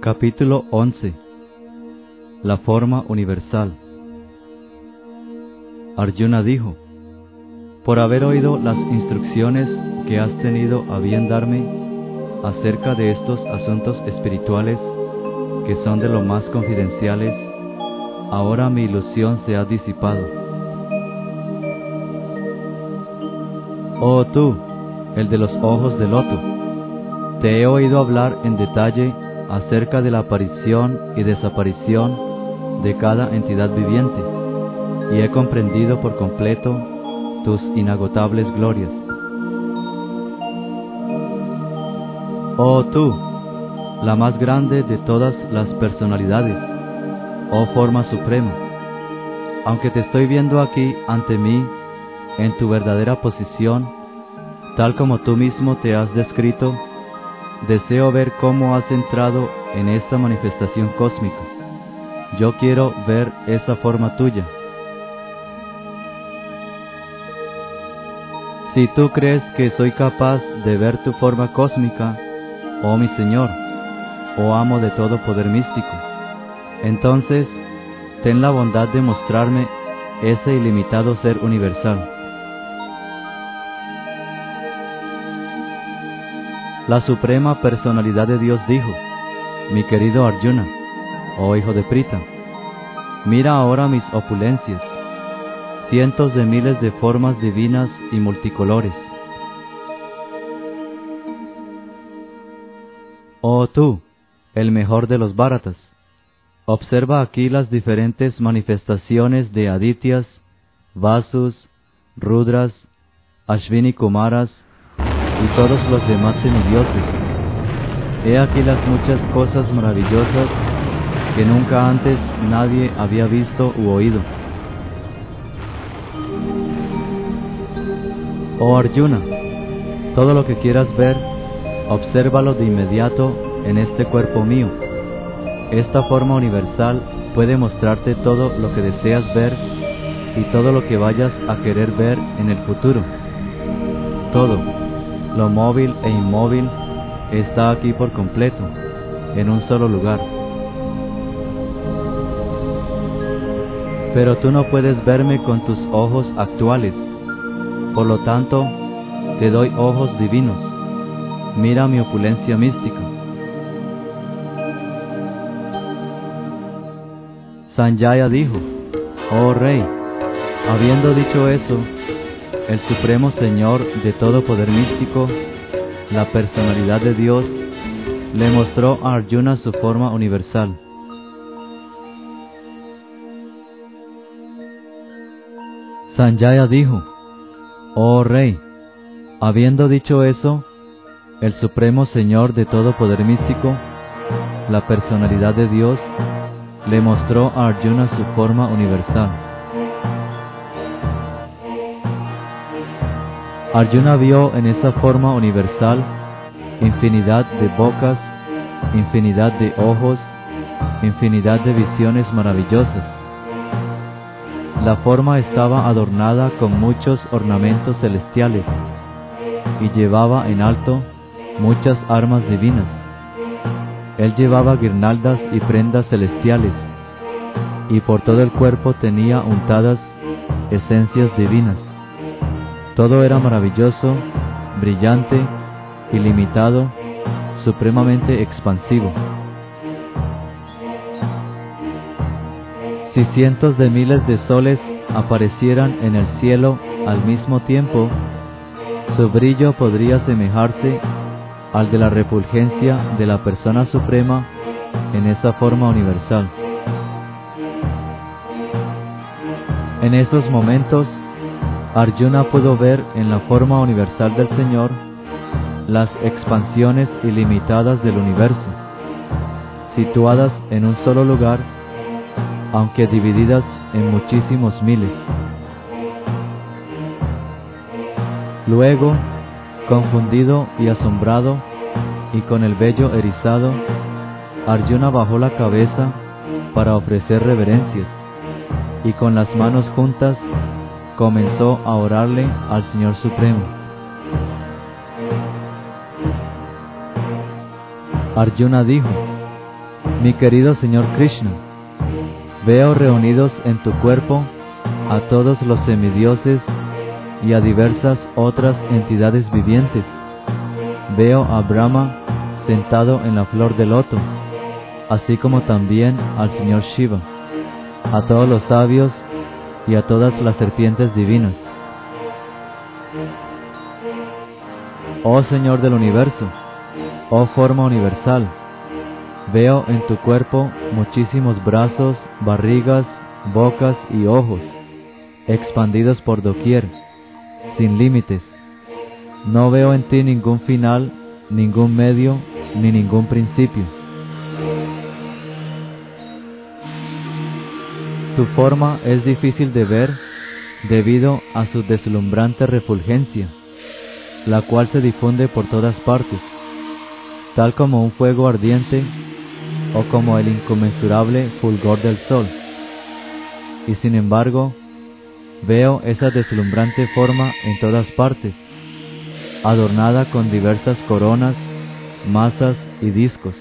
Capítulo 11. La forma universal. Arjuna dijo: por haber oído las instrucciones que has tenido a bien darme acerca de estos asuntos espirituales, que son de lo más confidenciales, ahora mi ilusión se ha disipado. Oh tú, el de los ojos de loto, te he oído hablar en detalle acerca de la aparición y desaparición de cada entidad viviente, y he comprendido por completo tus inagotables glorias. Oh tú, la más grande de todas las personalidades, oh forma suprema, aunque te estoy viendo aquí ante mí en tu verdadera posición, tal como tú mismo te has descrito, deseo ver cómo has entrado en esta manifestación cósmica. Yo quiero ver esa forma tuya. Si tú crees que soy capaz de ver tu forma cósmica, oh mi Señor, oh amo de todo poder místico, entonces ten la bondad de mostrarme ese ilimitado ser universal. La suprema personalidad de Dios dijo: mi querido Arjuna, oh hijo de Prita, mira ahora mis opulencias, cientos de miles de formas divinas y multicolores. Oh tú, el mejor de los Bharatas, observa aquí las diferentes manifestaciones de Adityas, Vasus, Rudras, Ashvini Kumaras y todos los demás semidioses. He aquí las muchas cosas maravillosas que nunca antes nadie había visto u oído. Oh Arjuna, todo lo que quieras ver, obsérvalo de inmediato en este cuerpo mío. Esta forma universal puede mostrarte todo lo que deseas ver y todo lo que vayas a querer ver en el futuro. Todo, lo móvil e inmóvil, está aquí por completo, en un solo lugar. Pero tú no puedes verme con tus ojos actuales, por lo tanto, te doy ojos divinos. Mira mi opulencia mística. Sanjaya dijo: oh Rey, habiendo dicho eso, el Supremo Señor de todo poder místico, la personalidad de Dios, le mostró a Arjuna su forma universal. Sanjaya dijo: oh Rey, habiendo dicho eso, el Supremo Señor de todo poder místico, la personalidad de Dios, le mostró a Arjuna su forma universal. Arjuna vio en esa forma universal infinidad de bocas, infinidad de ojos, infinidad de visiones maravillosas. La forma estaba adornada con muchos ornamentos celestiales y llevaba en alto muchas armas divinas. Él llevaba guirnaldas y prendas celestiales, y por todo el cuerpo tenía untadas esencias divinas. Todo era maravilloso, brillante, ilimitado, supremamente expansivo. Si cientos de miles de soles aparecieran en el cielo al mismo tiempo, su brillo podría asemejarse al de la refulgencia de la persona suprema en esa forma universal. En esos momentos, Arjuna pudo ver en la forma universal del Señor las expansiones ilimitadas del universo, situadas en un solo lugar, aunque divididas en muchísimos miles. Luego, confundido y asombrado, y con el vello erizado, Arjuna bajó la cabeza para ofrecer reverencias, y con las manos juntas comenzó a orarle al Señor Supremo. Arjuna dijo: Mi querido Señor Krishna, veo reunidos en tu cuerpo a todos los semidioses y a diversas otras entidades vivientes. Veo a Brahma sentado en la flor de loto, así como también al Señor Shiva, a todos los sabios y a todas las serpientes divinas. Oh Señor del universo, oh forma universal, veo en tu cuerpo muchísimos brazos, barrigas, bocas y ojos, expandidos por doquier, sin límites. No veo en ti ningún final, ningún medio, ni ningún principio. Tu forma es difícil de ver debido a su deslumbrante refulgencia, la cual se difunde por todas partes, tal como un fuego ardiente o como el inconmensurable fulgor del sol. Y sin embargo, veo esa deslumbrante forma en todas partes, adornada con diversas coronas, masas y discos.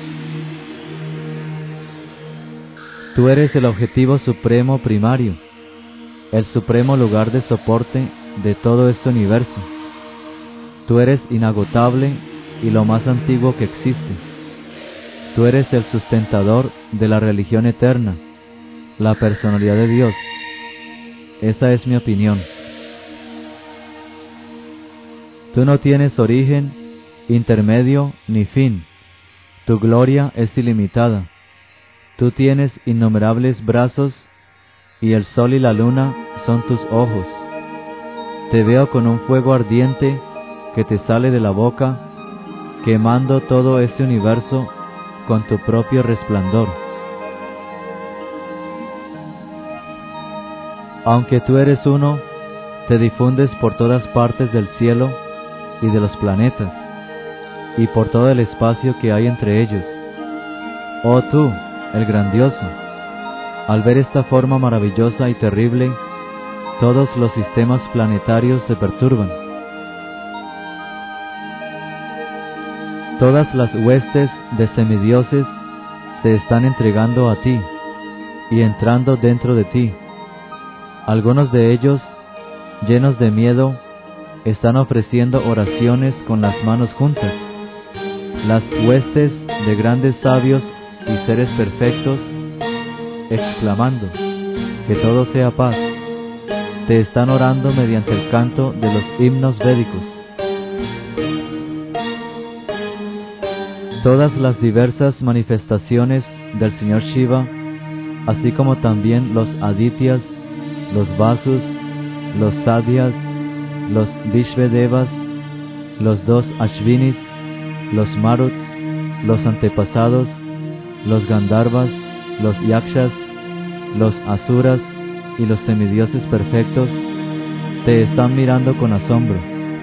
Tú eres el objetivo supremo primario, el supremo lugar de soporte de todo este universo. Tú eres inagotable y lo más antiguo que existe. Tú eres el sustentador de la religión eterna, la personalidad de Dios. Esa es mi opinión. Tú no tienes origen, intermedio ni fin. Tu gloria es ilimitada. Tú tienes innumerables brazos y el sol y la luna son tus ojos. Te veo con un fuego ardiente que te sale de la boca, quemando todo este universo con tu propio resplandor. Aunque tú eres uno, te difundes por todas partes del cielo y de los planetas, y por todo el espacio que hay entre ellos. Oh tú, el grandioso, al ver esta forma maravillosa y terrible, todos los sistemas planetarios se perturban. Todas las huestes de semidioses se están entregando a ti y entrando dentro de ti. Algunos de ellos, llenos de miedo, están ofreciendo oraciones con las manos juntas. Las huestes de grandes sabios y seres perfectos, exclamando, que todo sea paz, te están orando mediante el canto de los himnos védicos. Todas las diversas manifestaciones del Señor Shiva, así como también los Adityas, los Vasus, los Sadyas, los Vishvedevas, los 2 Ashvinis, los Maruts, los antepasados, los Gandharvas, los Yakshas, los Asuras y los semidioses perfectos, te están mirando con asombro.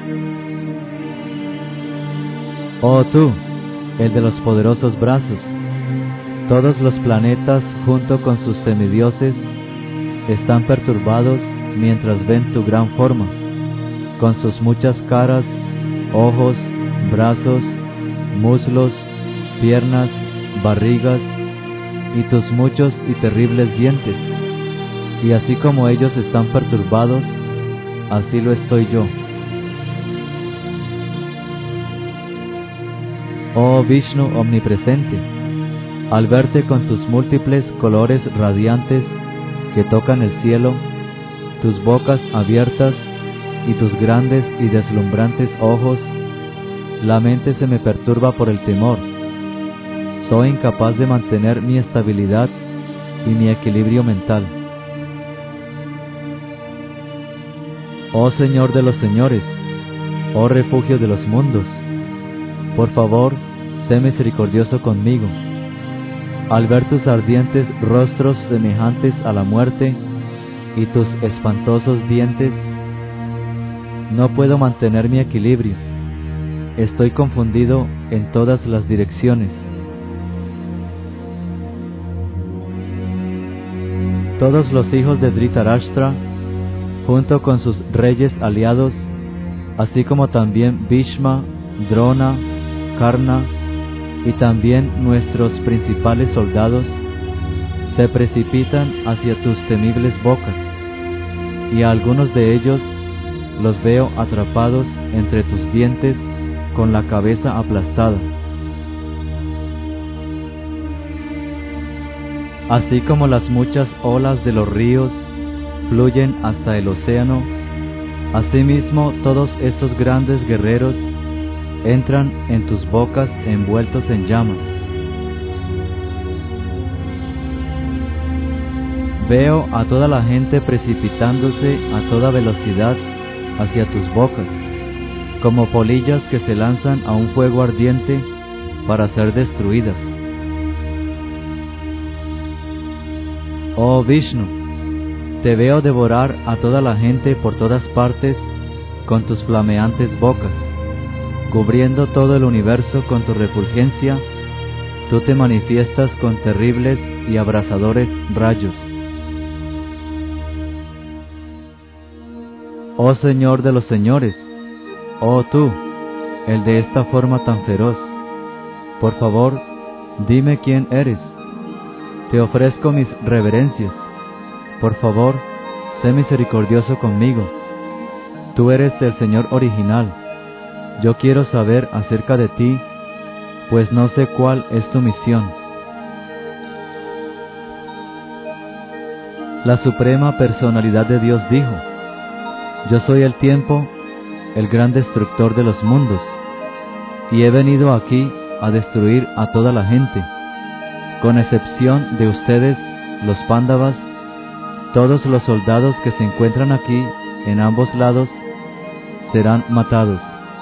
Oh tú, el de los poderosos brazos, todos los planetas junto con sus semidioses están perturbados mientras ven tu gran forma, con sus muchas caras, ojos, brazos, muslos, piernas, barrigas y tus muchos y terribles dientes. Y así como ellos están perturbados, así lo estoy yo. Oh Vishnu omnipresente, al verte con tus múltiples colores radiantes que tocan el cielo, tus bocas abiertas y tus grandes y deslumbrantes ojos, la mente se me perturba por el temor. Soy incapaz de mantener mi estabilidad y mi equilibrio mental. Oh Señor de los señores, oh refugio de los mundos, por favor, sé misericordioso conmigo. Al ver tus ardientes rostros semejantes a la muerte y tus espantosos dientes, no puedo mantener mi equilibrio. Estoy confundido en todas las direcciones. Todos los hijos de Dhritarashtra, junto con sus reyes aliados, así como también Bhishma, Drona, Karna, y también nuestros principales soldados se precipitan hacia tus temibles bocas, y a algunos de ellos los veo atrapados entre tus dientes con la cabeza aplastada. Así como las muchas olas de los ríos fluyen hasta el océano, asimismo todos estos grandes guerreros entran en tus bocas envueltos en llamas. Veo a toda la gente precipitándose a toda velocidad hacia tus bocas, como polillas que se lanzan a un fuego ardiente para ser destruidas. Oh Vishnu, te veo devorar a toda la gente por todas partes con tus flameantes bocas, cubriendo todo el universo con tu refulgencia. Tú te manifiestas con terribles y abrasadores rayos. Oh Señor de los señores, oh tú, el de esta forma tan feroz, por favor, dime quién eres. Te ofrezco mis reverencias. Por favor, sé misericordioso conmigo. Tú eres el Señor original. Yo quiero saber acerca de ti, pues no sé cuál es tu misión. La Suprema Personalidad de Dios dijo: yo soy el tiempo, el gran destructor de los mundos, y he venido aquí a destruir a toda la gente, con excepción de ustedes, los Pándavas. Todos los soldados que se encuentran aquí en ambos lados serán matados.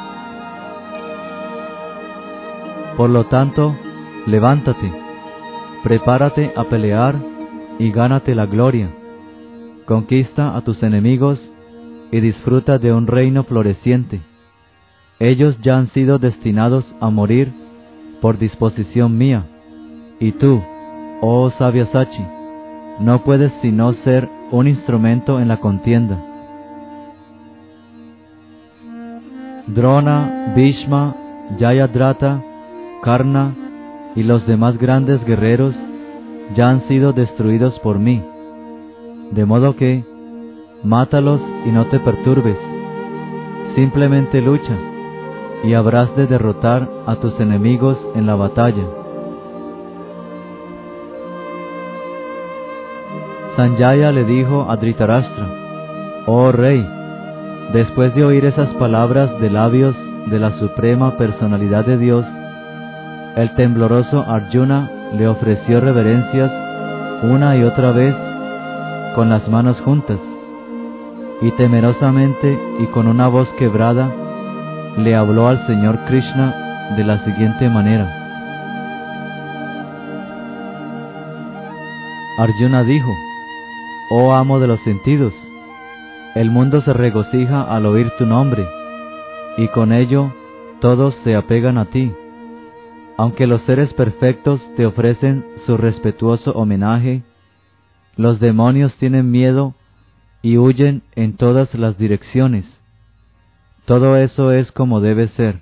Por lo tanto, levántate, prepárate a pelear y gánate la gloria. Conquista a tus enemigos y disfruta de un reino floreciente. Ellos ya han sido destinados a morir por disposición mía, y tú, oh Sabyasachi, no puedes sino ser un instrumento en la contienda. Drona, Bhishma, Jayadratha, Karna y los demás grandes guerreros ya han sido destruidos por mí, de modo que mátalos y no te perturbes, simplemente lucha y habrás de derrotar a tus enemigos en la batalla. Sanjaya le dijo a Dhritarashtra: oh rey, después de oír esas palabras de labios de la Suprema Personalidad de Dios, el tembloroso Arjuna le ofreció reverencias una y otra vez con las manos juntas, y temerosamente y con una voz quebrada le habló al Señor Krishna de la siguiente manera. Arjuna dijo: oh amo de los sentidos, el mundo se regocija al oír tu nombre, y con ello todos se apegan a ti. Aunque los seres perfectos te ofrecen su respetuoso homenaje, los demonios tienen miedo y huyen en todas las direcciones. Todo eso es como debe ser.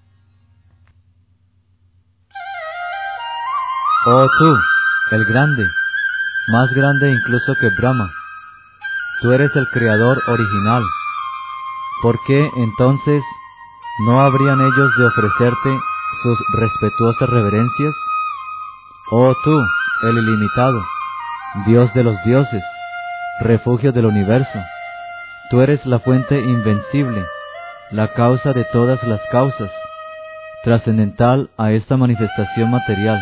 Oh tú, el grande, más grande incluso que Brahma, tú eres el creador original. ¿Por qué entonces no habrían ellos de ofrecerte sus respetuosas reverencias? Oh tú, el ilimitado, Dios de los dioses, refugio del universo, tú eres la fuente invencible, la causa de todas las causas, trascendental a esta manifestación material.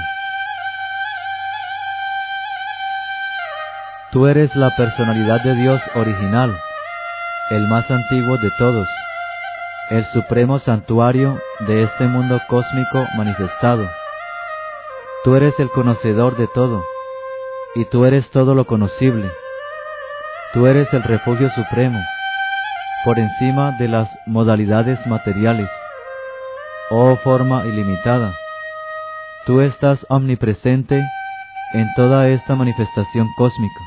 Tú eres la personalidad de Dios original, el más antiguo de todos, el supremo santuario de este mundo cósmico manifestado. Tú eres el conocedor de todo, y tú eres todo lo conocible. Tú eres el refugio supremo, por encima de las modalidades materiales. Oh forma ilimitada, tú estás omnipresente en toda esta manifestación cósmica.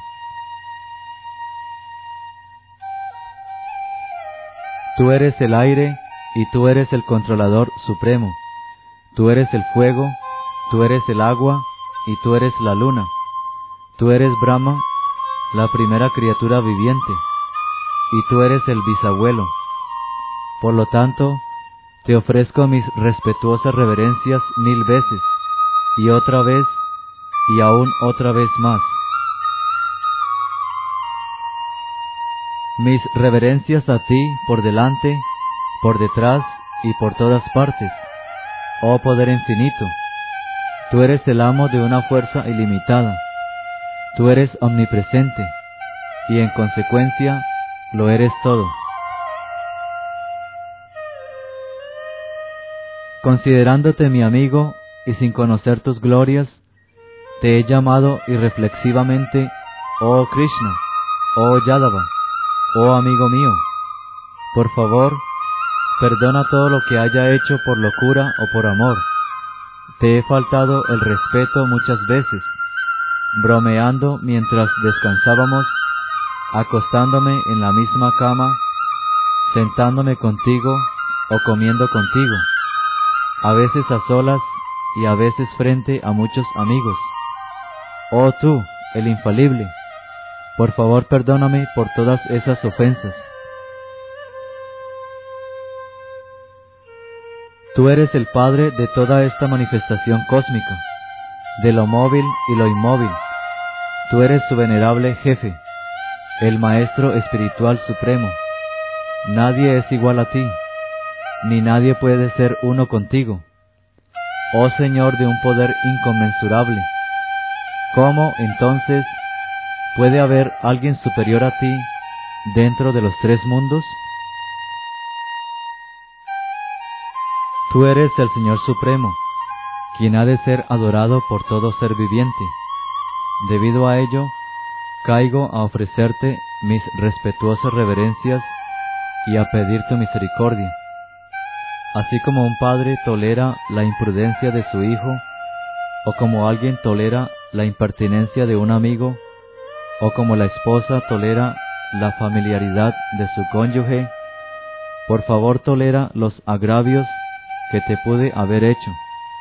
Tú eres el aire y tú eres el controlador supremo. Tú eres el fuego tú eres el agua y tú eres la luna, tú eres Brahma, la primera criatura viviente, y tú eres el bisabuelo. Por lo tanto, te ofrezco mis respetuosas reverencias 1000 veces, y otra vez, y aún otra vez más. Mis reverencias a ti por delante, por detrás y por todas partes, oh poder infinito. Tú eres el amo de una fuerza ilimitada. Tú eres omnipresente, y en consecuencia lo eres todo. Considerándote mi amigo y sin conocer tus glorias, te he llamado irreflexivamente, oh Krishna, oh Yadava, oh amigo mío. Por favor, perdona todo lo que haya hecho por locura o por amor. Te he faltado el respeto muchas veces, bromeando mientras descansábamos, acostándome en la misma cama, sentándome contigo o comiendo contigo, a veces a solas y a veces frente a muchos amigos. Oh tú, el infalible, por favor perdóname por todas esas ofensas. Tú eres el Padre de toda esta manifestación cósmica, de lo móvil y lo inmóvil. Tú eres su venerable jefe, el Maestro Espiritual Supremo. Nadie es igual a ti, ni nadie puede ser uno contigo. Oh Señor de un poder inconmensurable, ¿cómo, entonces, puede haber alguien superior a ti dentro de los 3 mundos? Tú eres el Señor Supremo, quien ha de ser adorado por todo ser viviente. Debido a ello, caigo a ofrecerte mis respetuosas reverencias y a pedir tu misericordia. Así como un padre tolera la imprudencia de su hijo, o como alguien tolera la impertinencia de un amigo, o como la esposa tolera la familiaridad de su cónyuge, por favor tolera los agravios que te pude haber hecho.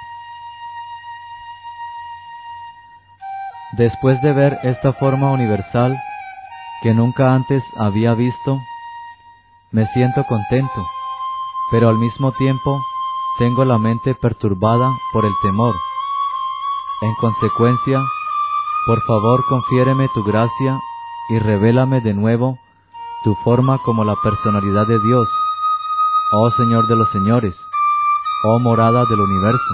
Después de ver esta forma universal que nunca antes había visto, me siento contento, pero al mismo tiempo tengo la mente perturbada por el temor. En consecuencia, por favor confiéreme tu gracia y revélame de nuevo tu forma como la personalidad de Dios, oh Señor de los señores, oh morada del universo.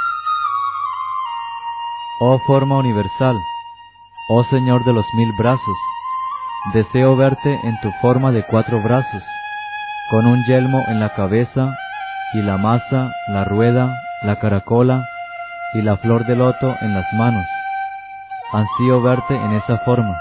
Oh forma universal, oh Señor de los 1000 brazos, deseo verte en tu forma de 4 brazos, con un yelmo en la cabeza, y la masa, la rueda, la caracola y la flor de loto en las manos. Ansío verte en esa forma.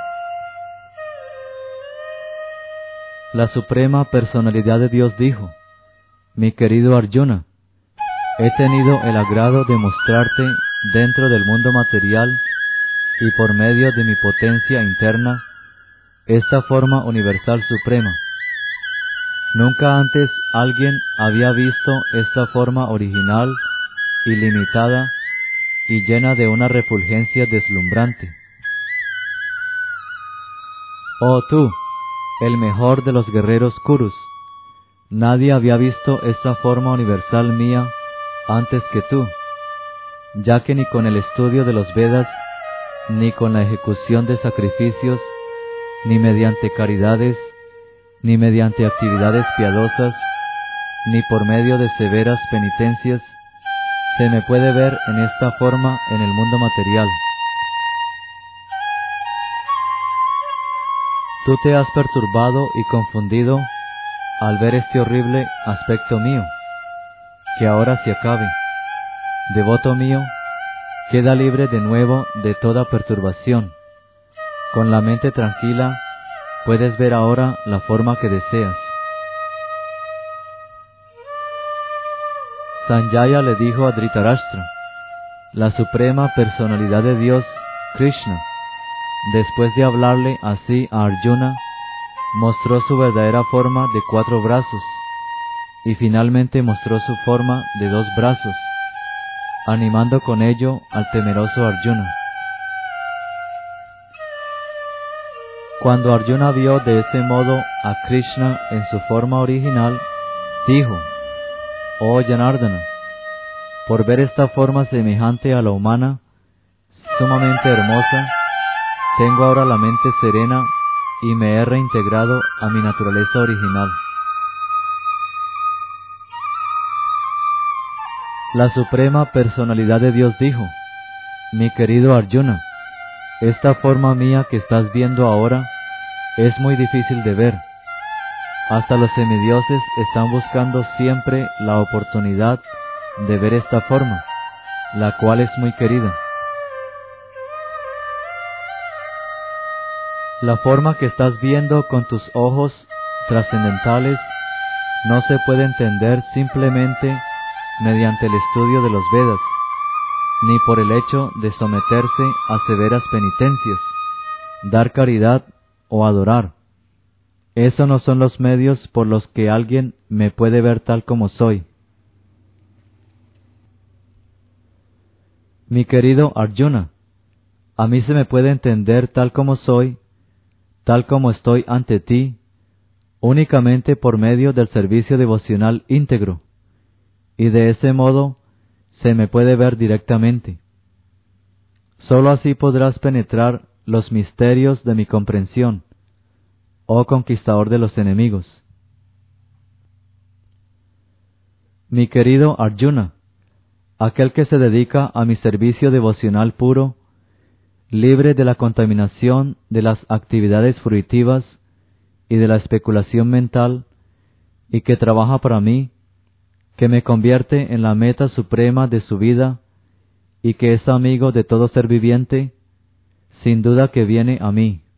La Suprema Personalidad de Dios dijo: mi querido Arjuna, he tenido el agrado de mostrarte dentro del mundo material y por medio de mi potencia interna esta forma universal suprema. Nunca antes alguien había visto esta forma original, ilimitada y llena de una refulgencia deslumbrante. Oh tú, el mejor de los guerreros Kurus, nadie había visto esta forma universal mía antes que tú, ya que ni con el estudio de los Vedas, ni con la ejecución de sacrificios, ni mediante caridades, ni mediante actividades piadosas, ni por medio de severas penitencias, se me puede ver en esta forma en el mundo material. Tú te has perturbado y confundido al ver este horrible aspecto mío, que ahora se acabe. Devoto mío, queda libre de nuevo de toda perturbación. Con la mente tranquila, puedes ver ahora la forma que deseas. Sanjaya le dijo a Dhritarashtra: la suprema personalidad de Dios, Krishna, después de hablarle así a Arjuna, mostró su verdadera forma de 4 brazos, y finalmente mostró su forma de 2 brazos. animando con ello al temeroso Arjuna. Cuando Arjuna vio de ese modo a Krishna en su forma original, dijo: Oh Janardana, por ver esta forma semejante a la humana, sumamente hermosa, tengo ahora la mente serena y me he reintegrado a mi naturaleza original. La Suprema Personalidad de Dios dijo: Mi querido Arjuna, esta forma mía que estás viendo ahora es muy difícil de ver. Hasta los semidioses están buscando siempre la oportunidad de ver esta forma, la cual es muy querida. La forma que estás viendo con tus ojos trascendentales no se puede entender simplemente mediante el estudio de los Vedas, ni por el hecho de someterse a severas penitencias, dar caridad o adorar. Esos no son los medios por los que alguien me puede ver tal como soy. Mi querido Arjuna, a mí se me puede entender tal como soy, tal como estoy ante ti, únicamente por medio del servicio devocional íntegro, y de ese modo se me puede ver directamente. Sólo así podrás penetrar los misterios de mi comprensión, oh conquistador de los enemigos. Mi querido Arjuna, aquel que se dedica a mi servicio devocional puro, libre de la contaminación de las actividades fruitivas y de la especulación mental, y que trabaja para mí, que me convierte en la meta suprema de su vida, y que es amigo de todo ser viviente, sin duda que viene a mí.